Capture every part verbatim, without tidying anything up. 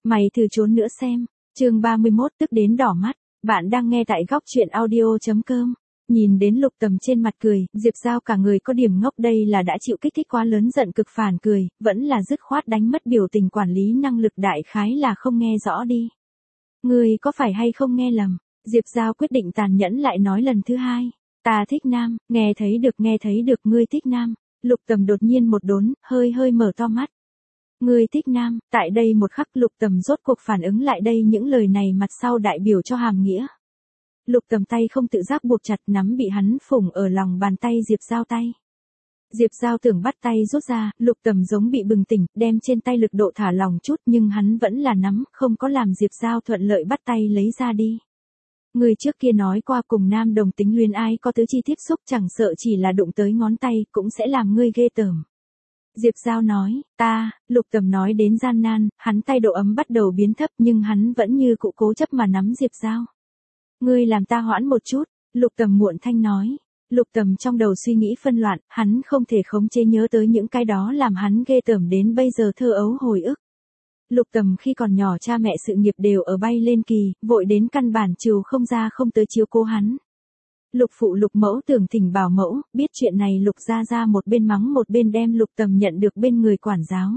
Mày thử trốn nữa xem. Chương ba mươi mốt tức đến đỏ mắt. Bạn đang nghe tại góc truyện audio chấm com. Nhìn đến Lục Tầm trên mặt cười, Diệp Giao cả người có điểm ngốc, đây là đã chịu kích thích quá lớn, giận cực phản cười, vẫn là dứt khoát đánh mất biểu tình, quản lý năng lực đại khái là không nghe rõ đi. Ngươi có phải hay không nghe lầm? Diệp Giao quyết định tàn nhẫn lại nói lần thứ hai. Ta thích nam, nghe thấy được nghe thấy được ngươi thích nam. Lục Tầm đột nhiên một đốn, hơi hơi mở to mắt. Ngươi thích nam, tại đây một khắc Lục Tầm rốt cuộc phản ứng lại đây, những lời này mặt sau đại biểu cho hàm nghĩa. Lục Tầm tay không tự giác buộc chặt nắm bị hắn phủng ở lòng bàn tay Diệp Giao tay. Diệp Giao tưởng bắt tay rút ra, Lục Tầm giống bị bừng tỉnh, đem trên tay lực độ thả lỏng chút, nhưng hắn vẫn là nắm, không có làm Diệp Giao thuận lợi bắt tay lấy ra đi. Người trước kia nói qua cùng nam đồng tính luyến ái có tứ chi tiếp xúc, chẳng sợ chỉ là đụng tới ngón tay, cũng sẽ làm ngươi ghê tởm. Diệp Giao nói, ta, Lục Tầm nói đến gian nan, hắn tay độ ấm bắt đầu biến thấp nhưng hắn vẫn như cũ cố chấp mà nắm Diệp Giao. Ngươi làm ta hoãn một chút, Lục Tầm muộn thanh nói. Lục Tầm trong đầu suy nghĩ phân loạn, hắn không thể khống chế nhớ tới những cái đó làm hắn ghê tởm đến bây giờ thơ ấu hồi ức. Lục Tầm khi còn nhỏ cha mẹ sự nghiệp đều ở bay lên kỳ, vội đến căn bản chiều không ra không tới chiếu cố hắn. Lục phụ Lục mẫu tưởng thỉnh bảo mẫu, biết chuyện này Lục gia gia một bên mắng một bên đem Lục Tầm nhận được bên người quản giáo.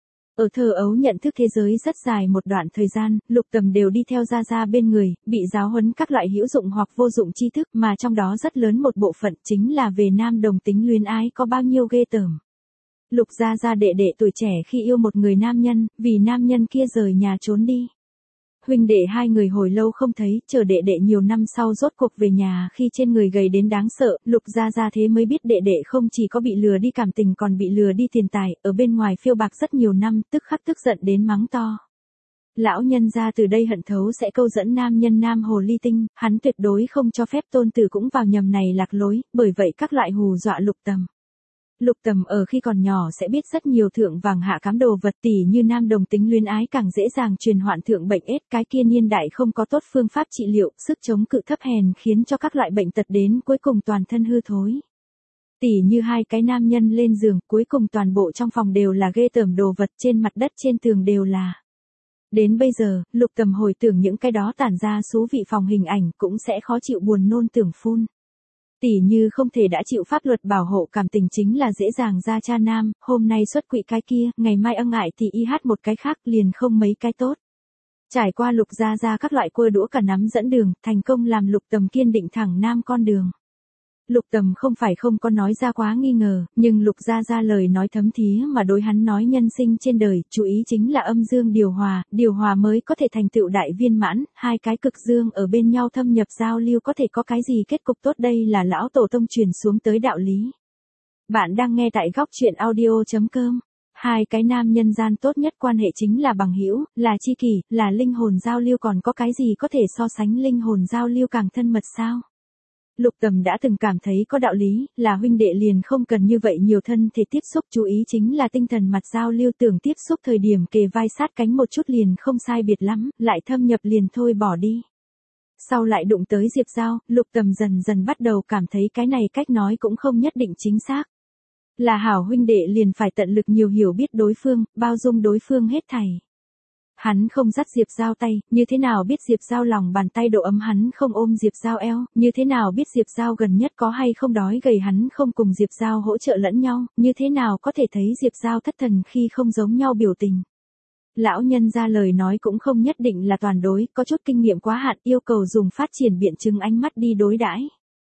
Ở thơ ấu nhận thức thế giới rất dài một đoạn thời gian, Lục Tầm đều đi theo gia gia bên người, bị giáo huấn các loại hữu dụng hoặc vô dụng tri thức, mà trong đó rất lớn một bộ phận chính là về nam đồng tính luyến ái có bao nhiêu ghê tởm. Lục gia gia đệ đệ tuổi trẻ khi yêu một người nam nhân, vì nam nhân kia rời nhà trốn đi. Huynh đệ hai người hồi lâu không thấy, chờ đệ đệ nhiều năm sau rốt cuộc về nhà khi trên người gầy đến đáng sợ, Lục gia gia thế mới biết đệ đệ không chỉ có bị lừa đi cảm tình còn bị lừa đi tiền tài, ở bên ngoài phiêu bạc rất nhiều năm, tức khắc tức giận đến mắng to. Lão nhân gia từ đây hận thấu sẽ câu dẫn nam nhân nam hồ ly tinh, hắn tuyệt đối không cho phép tôn tử cũng vào nhầm này lạc lối, bởi vậy các loại hù dọa Lục Tầm. Lục Tầm ở khi còn nhỏ sẽ biết rất nhiều thượng vàng hạ cám đồ vật, tỉ như nam đồng tính luyến ái càng dễ dàng truyền hoạn thượng bệnh ết, cái kia niên đại không có tốt phương pháp trị liệu, sức chống cự thấp hèn khiến cho các loại bệnh tật đến cuối cùng toàn thân hư thối. Tỉ như hai cái nam nhân lên giường, cuối cùng toàn bộ trong phòng đều là ghê tởm đồ vật, trên mặt đất trên tường đều là. Đến bây giờ, Lục Tầm hồi tưởng những cái đó tản ra xú vị phòng hình ảnh cũng sẽ khó chịu buồn nôn tưởng phun. Tỉ như không thể đã chịu pháp luật bảo hộ cảm tình chính là dễ dàng ra cha nam, hôm nay xuất quỵ cái kia, ngày mai ân ải thì y hát một cái khác, liền không mấy cái tốt. Trải qua Lục gia gia các loại cua đũa cả nắm dẫn đường, thành công làm Lục Tầm kiên định thẳng nam con đường. Lục Tầm không phải không có nói ra quá nghi ngờ, nhưng Lục gia gia lời nói thấm thía mà đối hắn nói nhân sinh trên đời, chú ý chính là âm dương điều hòa, điều hòa mới có thể thành tựu đại viên mãn, hai cái cực dương ở bên nhau thâm nhập giao lưu có thể có cái gì kết cục tốt, đây là lão tổ tông truyền xuống tới đạo lý. Bạn đang nghe tại góc truyện audio chấm com. Hai cái nam nhân gian tốt nhất quan hệ chính là bằng hữu, là tri kỷ, là linh hồn giao lưu, còn có cái gì có thể so sánh linh hồn giao lưu càng thân mật sao? Lục Tầm đã từng cảm thấy có đạo lý, là huynh đệ liền không cần như vậy nhiều thân thể tiếp xúc, chú ý chính là tinh thần mặt giao lưu, tưởng tiếp xúc thời điểm kề vai sát cánh một chút liền không sai biệt lắm, lại thâm nhập liền thôi bỏ đi. Sau lại đụng tới Diệp Giao, Lục Tầm dần dần bắt đầu cảm thấy cái này cách nói cũng không nhất định chính xác. Là hảo huynh đệ liền phải tận lực nhiều hiểu biết đối phương, bao dung đối phương hết thảy. Hắn không dắt Diệp Giao tay, như thế nào biết Diệp Giao lòng bàn tay độ ấm hắn không ôm Diệp Giao eo, như thế nào biết Diệp Giao gần nhất có hay không đói gầy hắn không cùng Diệp Giao hỗ trợ lẫn nhau, như thế nào có thể thấy Diệp Giao thất thần khi không giống nhau biểu tình. Lão nhân ra lời nói cũng không nhất định là toàn đối, có chút kinh nghiệm quá hạn yêu cầu dùng phát triển biện chứng ánh mắt đi đối đãi.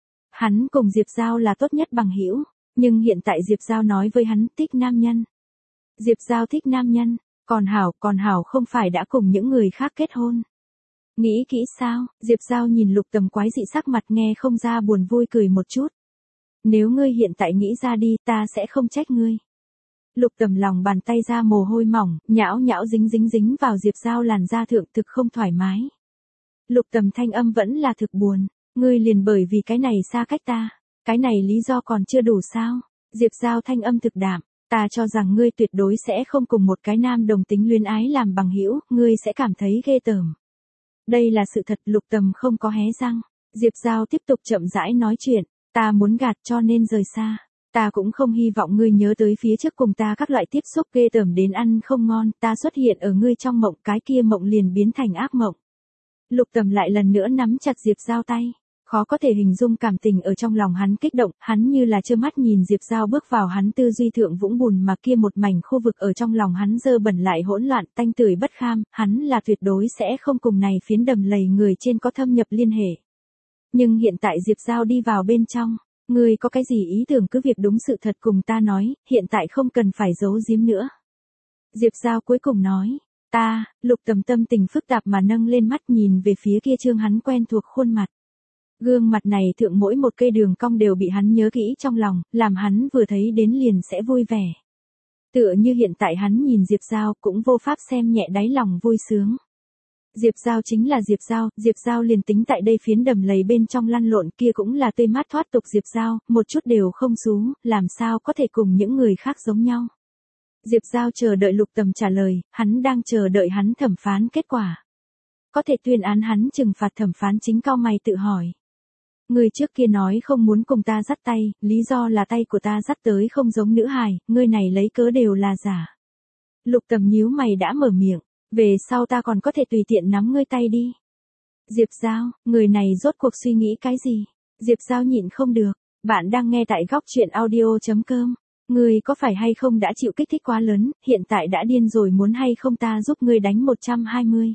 Hắn cùng Diệp Giao là tốt nhất bằng hữu, nhưng hiện tại Diệp Giao nói với hắn thích nam nhân. Diệp Giao thích nam nhân. Còn hảo, còn hảo không phải đã cùng những người khác kết hôn. Nghĩ kỹ sao? Diệp Giao nhìn Lục Tầm quái dị sắc mặt, nghe không ra buồn vui cười một chút. Nếu ngươi hiện tại nghĩ ra đi, ta sẽ không trách ngươi. Lục Tầm lòng bàn tay ra mồ hôi mỏng, nhão nhão dính dính dính vào Diệp Giao làn da thượng, thực không thoải mái. Lục Tầm thanh âm vẫn là thực buồn. Ngươi liền bởi vì cái này xa cách ta. Cái này lý do còn chưa đủ sao? Diệp Giao thanh âm thực đạm. Ta cho rằng ngươi tuyệt đối sẽ không cùng một cái nam đồng tính luyến ái làm bằng hữu, ngươi sẽ cảm thấy ghê tởm. Đây là sự thật, Lục Tầm không có hé răng. Diệp Giao tiếp tục chậm rãi nói chuyện, ta muốn gạt cho nên rời xa. Ta cũng không hy vọng ngươi nhớ tới phía trước cùng ta các loại tiếp xúc ghê tởm đến ăn không ngon, ta xuất hiện ở ngươi trong mộng, cái kia mộng liền biến thành ác mộng. Lục Tầm lại lần nữa nắm chặt Diệp Giao tay. Khó có thể hình dung cảm tình ở trong lòng hắn kích động, hắn như là trơ mắt nhìn Diệp Giao bước vào hắn tư duy thượng vũng bùn mà kia một mảnh khu vực ở trong lòng hắn dơ bẩn lại hỗn loạn, tanh tưởi bất kham, hắn là tuyệt đối sẽ không cùng này phiến đầm lầy người trên có thâm nhập liên hệ. Nhưng hiện tại Diệp Giao đi vào bên trong, ngươi có cái gì ý tưởng cứ việc đúng sự thật cùng ta nói, hiện tại không cần phải giấu giếm nữa. Diệp Giao cuối cùng nói, ta, Lục Tầm tâm tình phức tạp mà nâng lên mắt nhìn về phía kia trương hắn quen thuộc khuôn mặt. Gương mặt này thượng mỗi một cây đường cong đều bị hắn nhớ kỹ trong lòng, làm hắn vừa thấy đến liền sẽ vui vẻ. Tựa như hiện tại hắn nhìn Diệp Giao cũng vô pháp xem nhẹ đáy lòng vui sướng. Diệp Giao chính là Diệp Giao, Diệp Giao liền tính tại đây phiến đầm lầy bên trong lăn lộn kia cũng là tươi mát thoát tục Diệp Giao, một chút đều không xú, làm sao có thể cùng những người khác giống nhau. Diệp Giao chờ đợi Lục Tầm trả lời, hắn đang chờ đợi hắn thẩm phán kết quả. Có thể tuyên án hắn trừng phạt thẩm phán chính cau mày tự hỏi. Ngươi trước kia nói không muốn cùng ta dắt tay, lý do là tay của ta dắt tới không giống nữ hài, ngươi này lấy cớ đều là giả. Lục Tầm nhíu mày đã mở miệng, về sau ta còn có thể tùy tiện nắm ngươi tay đi. Diệp Giao, người này rốt cuộc suy nghĩ cái gì? Diệp Giao nhịn không được, bạn đang nghe tại góc truyện audio chấm com. Ngươi có phải hay không đã chịu kích thích quá lớn, hiện tại đã điên rồi muốn hay không ta giúp ngươi đánh một trăm hai mươi.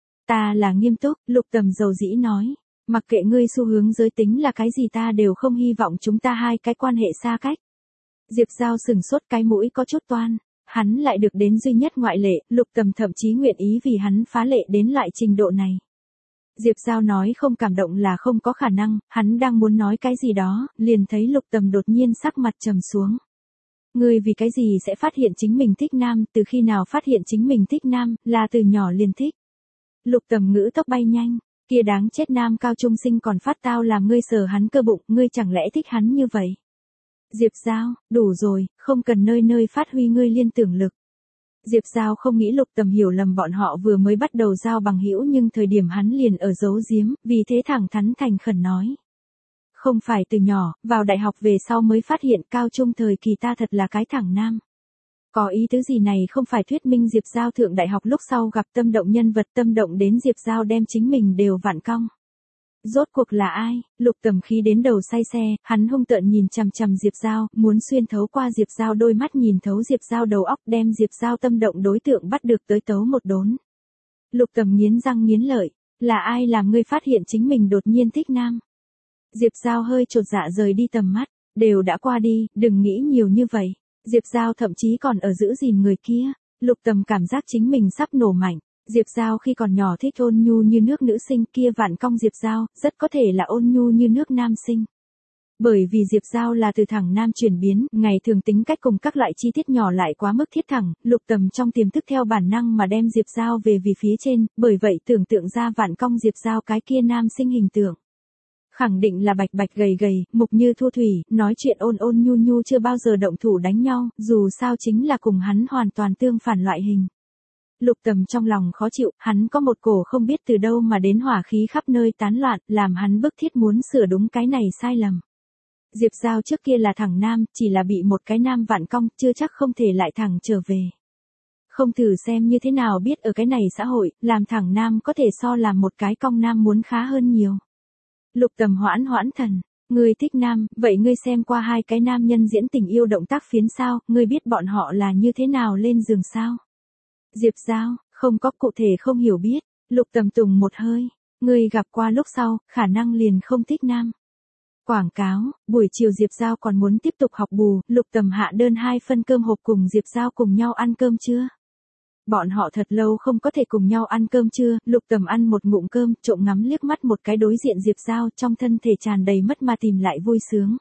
Ta là nghiêm túc, Lục Tầm dầu dĩ nói. Mặc kệ ngươi xu hướng giới tính là cái gì ta đều không hy vọng chúng ta hai cái quan hệ xa cách. Diệp Giao sừng sốt cái mũi có chút toan. Hắn lại được đến duy nhất ngoại lệ, Lục Tầm thậm chí nguyện ý vì hắn phá lệ đến loại trình độ này. Diệp Giao nói không cảm động là không có khả năng, hắn đang muốn nói cái gì đó, liền thấy Lục Tầm đột nhiên sắc mặt trầm xuống. Ngươi vì cái gì sẽ phát hiện chính mình thích nam, từ khi nào phát hiện chính mình thích nam, là từ nhỏ liền thích. Lục Tầm ngữ tốc bay nhanh. Kia đáng chết nam cao trung sinh còn phát tao làm ngươi sờ hắn cơ bụng, ngươi chẳng lẽ thích hắn như vậy? Diệp Giao, đủ rồi, không cần nơi nơi phát huy ngươi liên tưởng lực. Diệp Giao không nghĩ Lục Tầm hiểu lầm bọn họ vừa mới bắt đầu giao bằng hữu nhưng thời điểm hắn liền ở giấu giếm, vì thế thẳng thắn thành khẩn nói. Không phải từ nhỏ, vào đại học về sau mới phát hiện cao trung thời kỳ ta thật là cái thẳng nam. Có ý tứ gì này không phải thuyết minh Diệp Giao thượng đại học lúc sau gặp tâm động nhân vật tâm động đến Diệp Giao đem chính mình đều vặn cong. Rốt cuộc là ai? Lục Tầm khí đến đầu say xe, hắn hung tợn nhìn chằm chằm Diệp Giao, muốn xuyên thấu qua Diệp Giao đôi mắt nhìn thấu Diệp Giao đầu óc đem Diệp Giao tâm động đối tượng bắt được tới tấu một đốn. Lục Tầm nghiến răng nghiến lợi, là ai làm ngươi phát hiện chính mình đột nhiên thích nam? Diệp Giao hơi chột dạ rời đi tầm mắt, đều đã qua đi, đừng nghĩ nhiều như vậy. Diệp Giao thậm chí còn ở giữ gìn người kia, Lục Tầm cảm giác chính mình sắp nổ mạnh. Diệp Giao khi còn nhỏ thích ôn nhu như nước nữ sinh kia vạn cong Diệp Giao, rất có thể là ôn nhu như nước nam sinh. Bởi vì Diệp Giao là từ thẳng nam chuyển biến, ngày thường tính cách cùng các loại chi tiết nhỏ lại quá mức thiết thẳng, Lục Tầm trong tiềm thức theo bản năng mà đem Diệp Giao về vì phía trên, bởi vậy tưởng tượng ra vạn cong Diệp Giao cái kia nam sinh hình tượng. Khẳng định là bạch bạch gầy gầy, mục như thu thủy, nói chuyện ôn ôn nhu nhu chưa bao giờ động thủ đánh nhau, dù sao chính là cùng hắn hoàn toàn tương phản loại hình. Lục Tầm trong lòng khó chịu, hắn có một cổ không biết từ đâu mà đến hỏa khí khắp nơi tán loạn, làm hắn bức thiết muốn sửa đúng cái này sai lầm. Diệp Giao trước kia là thẳng nam, chỉ là bị một cái nam vạn cong, chưa chắc không thể lại thẳng trở về. Không thử xem như thế nào biết ở cái này xã hội, làm thẳng nam có thể so làm một cái cong nam muốn khá hơn nhiều. Lục Tầm hoãn hoãn thần, ngươi thích nam, vậy ngươi xem qua hai cái nam nhân diễn tình yêu động tác phiến sao, ngươi biết bọn họ là như thế nào lên giường sao? Diệp Giao, không có cụ thể không hiểu biết, Lục Tầm tùng một hơi, ngươi gặp qua lúc sau, khả năng liền không thích nam. Quảng cáo, buổi chiều Diệp Giao còn muốn tiếp tục học bù, Lục Tầm hạ đơn hai phân cơm hộp cùng Diệp Giao cùng nhau ăn cơm trưa. Bọn họ thật lâu không có thể cùng nhau ăn cơm trưa, Lục Tầm ăn một ngụm cơm, trộm ngắm liếc mắt một cái đối diện Diệp Giao trong thân thể tràn đầy mất mà tìm lại vui sướng.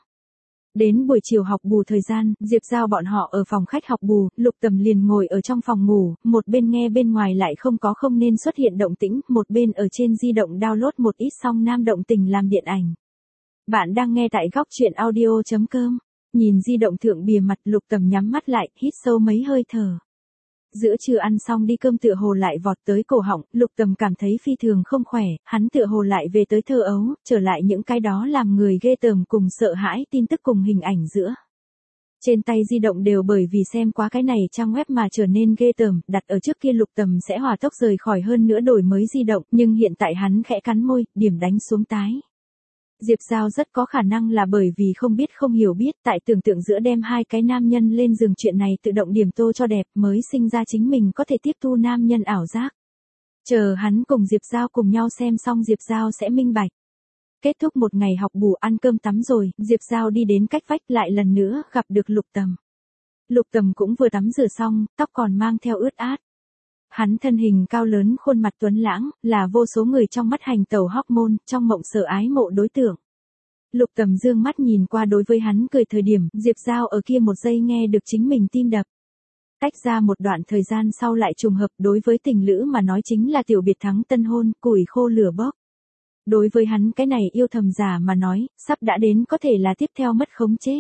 Đến buổi chiều học bù thời gian, Diệp Giao bọn họ ở phòng khách học bù, Lục Tầm liền ngồi ở trong phòng ngủ, một bên nghe bên ngoài lại không có không nên xuất hiện động tĩnh, một bên ở trên di động download một ít song nam động tình làm điện ảnh. Bạn đang nghe tại góc truyện audio chấm com, nhìn di động thượng bìa mặt Lục Tầm nhắm mắt lại, hít sâu mấy hơi thở. Giữa trưa ăn xong đi cơm tựa hồ lại vọt tới cổ họng, Lục Tầm cảm thấy phi thường không khỏe, hắn tựa hồ lại về tới thơ ấu, trở lại những cái đó làm người ghê tởm cùng sợ hãi tin tức cùng hình ảnh giữa. Trên tay di động đều bởi vì xem quá cái này trang web mà trở nên ghê tởm, đặt ở trước kia Lục Tầm sẽ hỏa tốc rời khỏi hơn nữa đổi mới di động, nhưng hiện tại hắn khẽ cắn môi, điểm đánh xuống tái. Diệp Giao rất có khả năng là bởi vì không biết không hiểu biết, tại tưởng tượng giữa đem hai cái nam nhân lên giường chuyện này tự động điểm tô cho đẹp mới sinh ra chính mình có thể tiếp thu nam nhân ảo giác. Chờ hắn cùng Diệp Giao cùng nhau xem xong Diệp Giao sẽ minh bạch. Kết thúc một ngày học bù ăn cơm tắm rồi, Diệp Giao đi đến cách vách lại lần nữa gặp được Lục Tầm. Lục Tầm cũng vừa tắm rửa xong, tóc còn mang theo ướt át. Hắn thân hình cao lớn khuôn mặt tuấn lãng, là vô số người trong mắt hành tẩu hormone, trong mộng sở ái mộ đối tượng. Lục Tầm dương mắt nhìn qua đối với hắn cười thời điểm, Diệp Giao ở kia một giây nghe được chính mình tim đập. Tách ra một đoạn thời gian sau lại trùng hợp đối với tình lữ mà nói chính là tiểu biệt thắng tân hôn, củi khô lửa bốc. Đối với hắn cái này yêu thầm giả mà nói, sắp đã đến có thể là tiếp theo mất khống chế.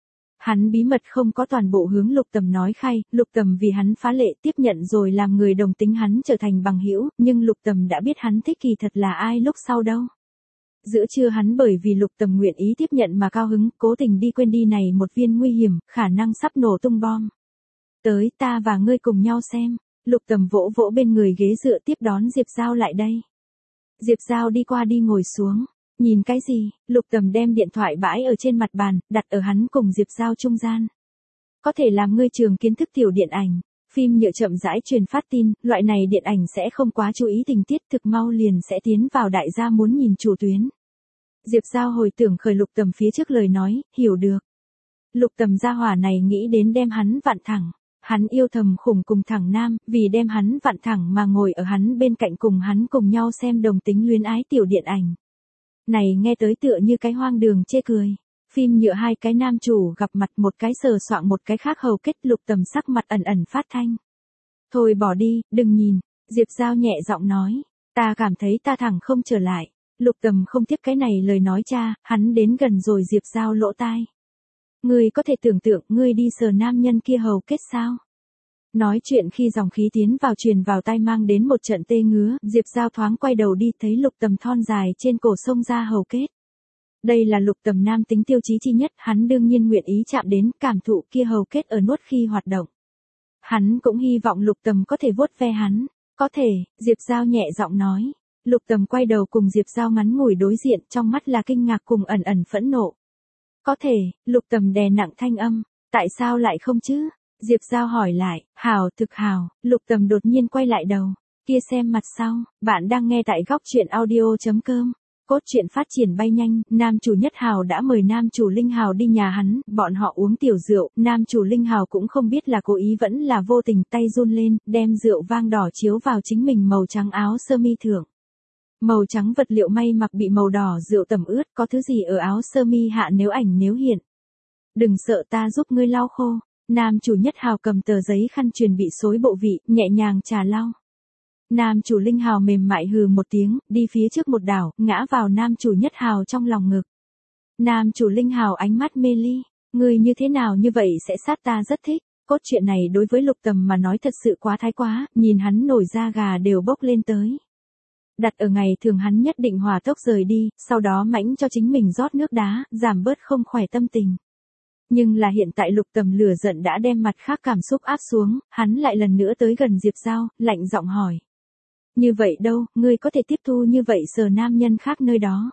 Hắn bí mật không có toàn bộ hướng Lục Tầm nói khai, Lục Tầm vì hắn phá lệ tiếp nhận rồi làm người đồng tính hắn trở thành bằng hữu, nhưng Lục Tầm đã biết hắn thích kỳ thật là ai lúc sau đâu. Giữa trưa hắn bởi vì Lục Tầm nguyện ý tiếp nhận mà cao hứng, cố tình đi quên đi này một viên nguy hiểm, khả năng sắp nổ tung bom. Tới ta và ngươi cùng nhau xem, Lục Tầm vỗ vỗ bên người ghế dựa tiếp đón Diệp Giao lại đây. Diệp Giao đi qua đi ngồi xuống, nhìn cái gì, Lục Tầm đem điện thoại bãi ở trên mặt bàn, đặt ở hắn cùng Diệp Giao trung gian. Có thể làm ngươi trường kiến thức tiểu điện ảnh, phim nhựa chậm rãi truyền phát tin, loại này điện ảnh sẽ không quá chú ý tình tiết thực mau liền sẽ tiến vào đại gia muốn nhìn chủ tuyến. Diệp Giao hồi tưởng khởi Lục Tầm phía trước lời nói, hiểu được. Lục Tầm gia hỏa này nghĩ đến đem hắn vặn thẳng. Hắn yêu thầm khủng cùng thẳng nam, vì đem hắn vặn thẳng mà ngồi ở hắn bên cạnh cùng hắn cùng nhau xem đồng tính luyến ái tiểu điện ảnh. Này nghe tới tựa như cái hoang đường chê cười. Phim nhựa hai cái nam chủ gặp mặt một cái sờ soạng một cái khác hầu kết Lục Tầm sắc mặt ẩn ẩn phát thanh. Thôi bỏ đi, đừng nhìn, Diệp Giao nhẹ giọng nói, ta cảm thấy ta thẳng không trở lại. Lục Tầm không tiếp cái này lời nói cha, hắn đến gần rồi Diệp Giao lỗ tai. Ngươi có thể tưởng tượng ngươi đi sờ nam nhân kia hầu kết sao? Nói chuyện khi dòng khí tiến vào truyền vào tai mang đến một trận tê ngứa, Diệp Giao thoáng quay đầu đi thấy Lục Tầm thon dài trên cổ sông ra hầu kết. Đây là Lục Tầm nam tính tiêu chí chi nhất, hắn đương nhiên nguyện ý chạm đến cảm thụ kia hầu kết ở nuốt khi hoạt động. Hắn cũng hy vọng Lục Tầm có thể vuốt ve hắn, có thể, Diệp Giao nhẹ giọng nói. Lục Tầm quay đầu cùng Diệp Giao ngắn ngủi đối diện, trong mắt là kinh ngạc cùng ẩn ẩn phẫn nộ. Có thể, Lục Tầm đè nặng thanh âm, tại sao lại không chứ? Diệp Giao hỏi lại, hào thực hào, Lục Tầm đột nhiên quay lại đầu, kia xem mặt sau, bạn đang nghe tại góc truyện audio.com. Cốt truyện phát triển bay nhanh, nam chủ Nhất Hào đã mời nam chủ Linh Hào đi nhà hắn, bọn họ uống tiểu rượu, nam chủ Linh Hào cũng không biết là cố ý vẫn là vô tình, tay run lên, đem rượu vang đỏ chiếu vào chính mình màu trắng áo sơ mi thượng. Màu trắng vật liệu may mặc bị màu đỏ rượu tẩm ướt, có thứ gì ở áo sơ mi hạ nếu ảnh nếu hiện. Đừng sợ ta giúp ngươi lau khô. Nam chủ Nhất Hào cầm tờ giấy khăn truyền bị xối bộ vị, nhẹ nhàng trà lau. Nam chủ Linh Hào mềm mại hừ một tiếng, đi phía trước một đảo, ngã vào nam chủ Nhất Hào trong lòng ngực. Nam chủ Linh Hào ánh mắt mê ly, ngươi như thế nào như vậy sẽ sát ta rất thích. Cốt truyện này đối với Lục Tầm mà nói thật sự quá thái quá, nhìn hắn nổi da gà đều bốc lên tới. Đặt ở ngày thường hắn nhất định hòa tốc rời đi, sau đó mãnh cho chính mình rót nước đá, giảm bớt không khỏe tâm tình. Nhưng là hiện tại Lục Tầm lửa giận đã đem mặt khác cảm xúc áp xuống, hắn lại lần nữa tới gần Diệp Giao, lạnh giọng hỏi. Như vậy đâu, ngươi có thể tiếp thu như vậy sờ nam nhân khác nơi đó.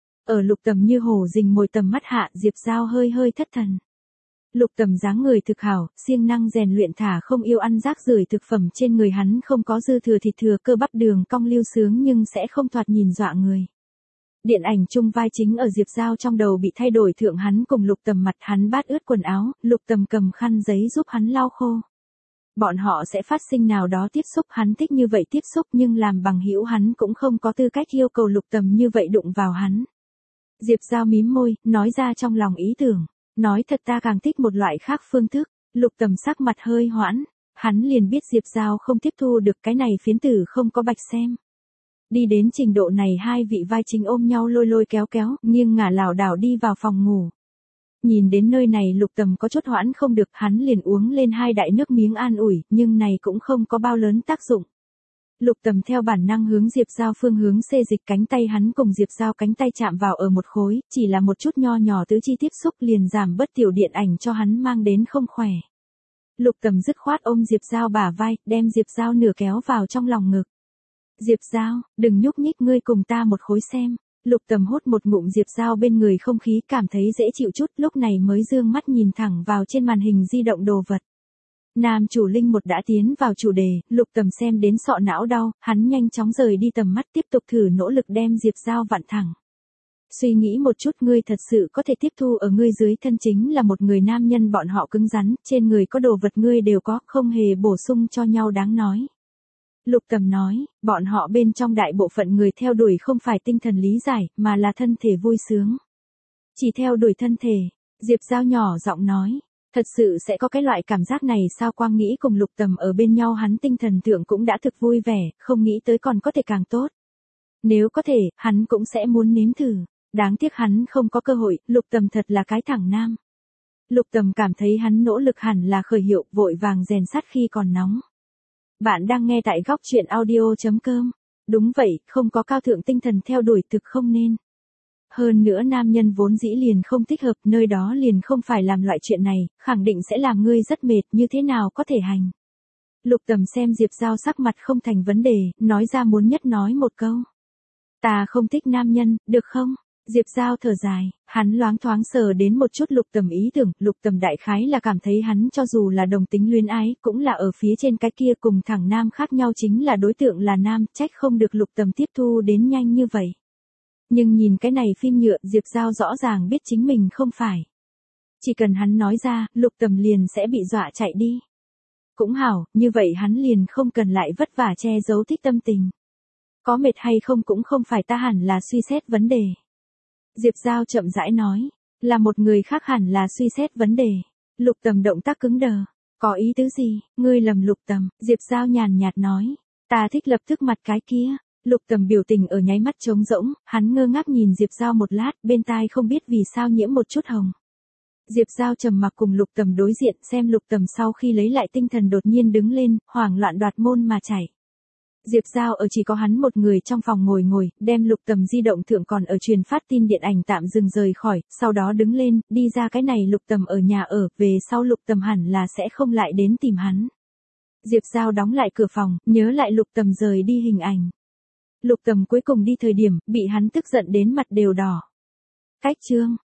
Ở Lục Tầm như hổ rình mồi tầm mắt hạ, Diệp Giao hơi hơi thất thần. Lục Tầm dáng người thực hảo, siêng năng rèn luyện thả không yêu ăn rác rưởi thực phẩm trên người hắn không có dư thừa thịt thừa cơ bắp đường cong lưu sướng nhưng sẽ không thoạt nhìn dọa người. Điện ảnh chung vai chính ở Diệp Giao trong đầu bị thay đổi thượng hắn cùng Lục Tầm mặt hắn bát ướt quần áo, Lục Tầm cầm khăn giấy giúp hắn lau khô. Bọn họ sẽ phát sinh nào đó tiếp xúc, hắn thích như vậy tiếp xúc nhưng làm bằng hữu hắn cũng không có tư cách yêu cầu Lục Tầm như vậy đụng vào hắn. Diệp Giao mím môi, nói ra trong lòng ý tưởng. Nói thật ta càng thích một loại khác phương thức. Lục Tầm sắc mặt hơi hoãn, hắn liền biết Diệp Giao không tiếp thu được cái này phiến tử không có bạch xem. Đi đến trình độ này hai vị vai chính ôm nhau lôi lôi kéo kéo, nghiêng ngả lảo đảo đi vào phòng ngủ. Nhìn đến nơi này Lục Tầm có chút hoãn không được, hắn liền uống lên hai đại nước miếng an ủi, nhưng này cũng không có bao lớn tác dụng. Lục Tầm theo bản năng hướng Diệp Giao phương hướng xê dịch, cánh tay hắn cùng Diệp Giao cánh tay chạm vào ở một khối, chỉ là một chút nho nhỏ tứ chi tiếp xúc liền giảm bớt tiểu điện ảnh cho hắn mang đến không khỏe. Lục Tầm dứt khoát ôm Diệp Giao bả vai, đem Diệp Giao nửa kéo vào trong lòng ngực. Diệp Giao, đừng nhúc nhích, ngươi cùng ta một khối xem. Lục Tầm hút một ngụm Diệp Giao bên người không khí, cảm thấy dễ chịu chút, lúc này mới dương mắt nhìn thẳng vào trên màn hình di động đồ vật. Nam chủ linh một đã tiến vào chủ đề, Lục Tầm xem đến sọ não đau, hắn nhanh chóng rời đi tầm mắt, tiếp tục thử nỗ lực đem Diệp Giao vặn thẳng. Suy nghĩ một chút, ngươi thật sự có thể tiếp thu ở ngươi dưới thân chính là một người nam nhân, bọn họ cứng rắn, trên người có đồ vật ngươi đều có, không hề bổ sung cho nhau đáng nói. Lục Tầm nói, bọn họ bên trong đại bộ phận người theo đuổi không phải tinh thần lý giải, mà là thân thể vui sướng. Chỉ theo đuổi thân thể, Diệp Giao nhỏ giọng nói. Thật sự sẽ có cái loại cảm giác này sao? Quang nghĩ cùng Lục Tầm ở bên nhau hắn tinh thần thượng cũng đã thực vui vẻ, không nghĩ tới còn có thể càng tốt. Nếu có thể, hắn cũng sẽ muốn nếm thử. Đáng tiếc hắn không có cơ hội, Lục Tầm thật là cái thẳng nam. Lục Tầm cảm thấy hắn nỗ lực hẳn là khởi hiệu, vội vàng rèn sắt khi còn nóng. Bạn đang nghe tại góc truyện audio chấm com. Đúng vậy, không có cao thượng tinh thần theo đuổi thực không nên. Hơn nữa nam nhân vốn dĩ liền không thích hợp, nơi đó liền không phải làm loại chuyện này, khẳng định sẽ làm ngươi rất mệt, như thế nào có thể hành. Lục Tầm xem Diệp Giao sắc mặt không thành vấn đề, nói ra muốn nhất nói một câu. Ta không thích nam nhân, được không? Diệp Giao thở dài, hắn loáng thoáng sờ đến một chút Lục Tầm ý tưởng, Lục Tầm đại khái là cảm thấy hắn cho dù là đồng tính luyến ái, cũng là ở phía trên cái kia, cùng thẳng nam khác nhau chính là đối tượng là nam, trách không được Lục Tầm tiếp thu đến nhanh như vậy. Nhưng nhìn cái này phim nhựa, Diệp Giao rõ ràng biết chính mình không phải. Chỉ cần hắn nói ra, Lục Tầm liền sẽ bị dọa chạy đi. Cũng hảo, như vậy hắn liền không cần lại vất vả che giấu thích tâm tình. Có mệt hay không cũng không phải ta hẳn là suy xét vấn đề. Diệp Giao chậm rãi nói, là một người khác hẳn là suy xét vấn đề. Lục Tầm động tác cứng đờ. Có ý tứ gì? Ngươi lầm Lục Tầm. Diệp Giao nhàn nhạt nói, ta thích lập tức mặt cái kia. Lục Tầm biểu tình ở nháy mắt trống rỗng, hắn ngơ ngác nhìn Diệp Giao một lát, bên tai không biết vì sao nhiễm một chút hồng. Diệp Giao trầm mặc cùng Lục Tầm đối diện, xem Lục Tầm sau khi lấy lại tinh thần đột nhiên đứng lên, hoảng loạn đoạt môn mà chạy. Diệp Giao ở chỉ có hắn một người trong phòng ngồi ngồi, đem Lục Tầm di động thượng còn ở truyền phát tin điện ảnh tạm dừng rời khỏi, sau đó đứng lên, đi ra cái này Lục Tầm ở nhà ở, về sau Lục Tầm hẳn là sẽ không lại đến tìm hắn. Diệp Giao đóng lại cửa phòng, nhớ lại Lục Tầm rời đi hình ảnh. Lục Tầm cuối cùng đi thời điểm, bị hắn tức giận đến mặt đều đỏ. Cách chương.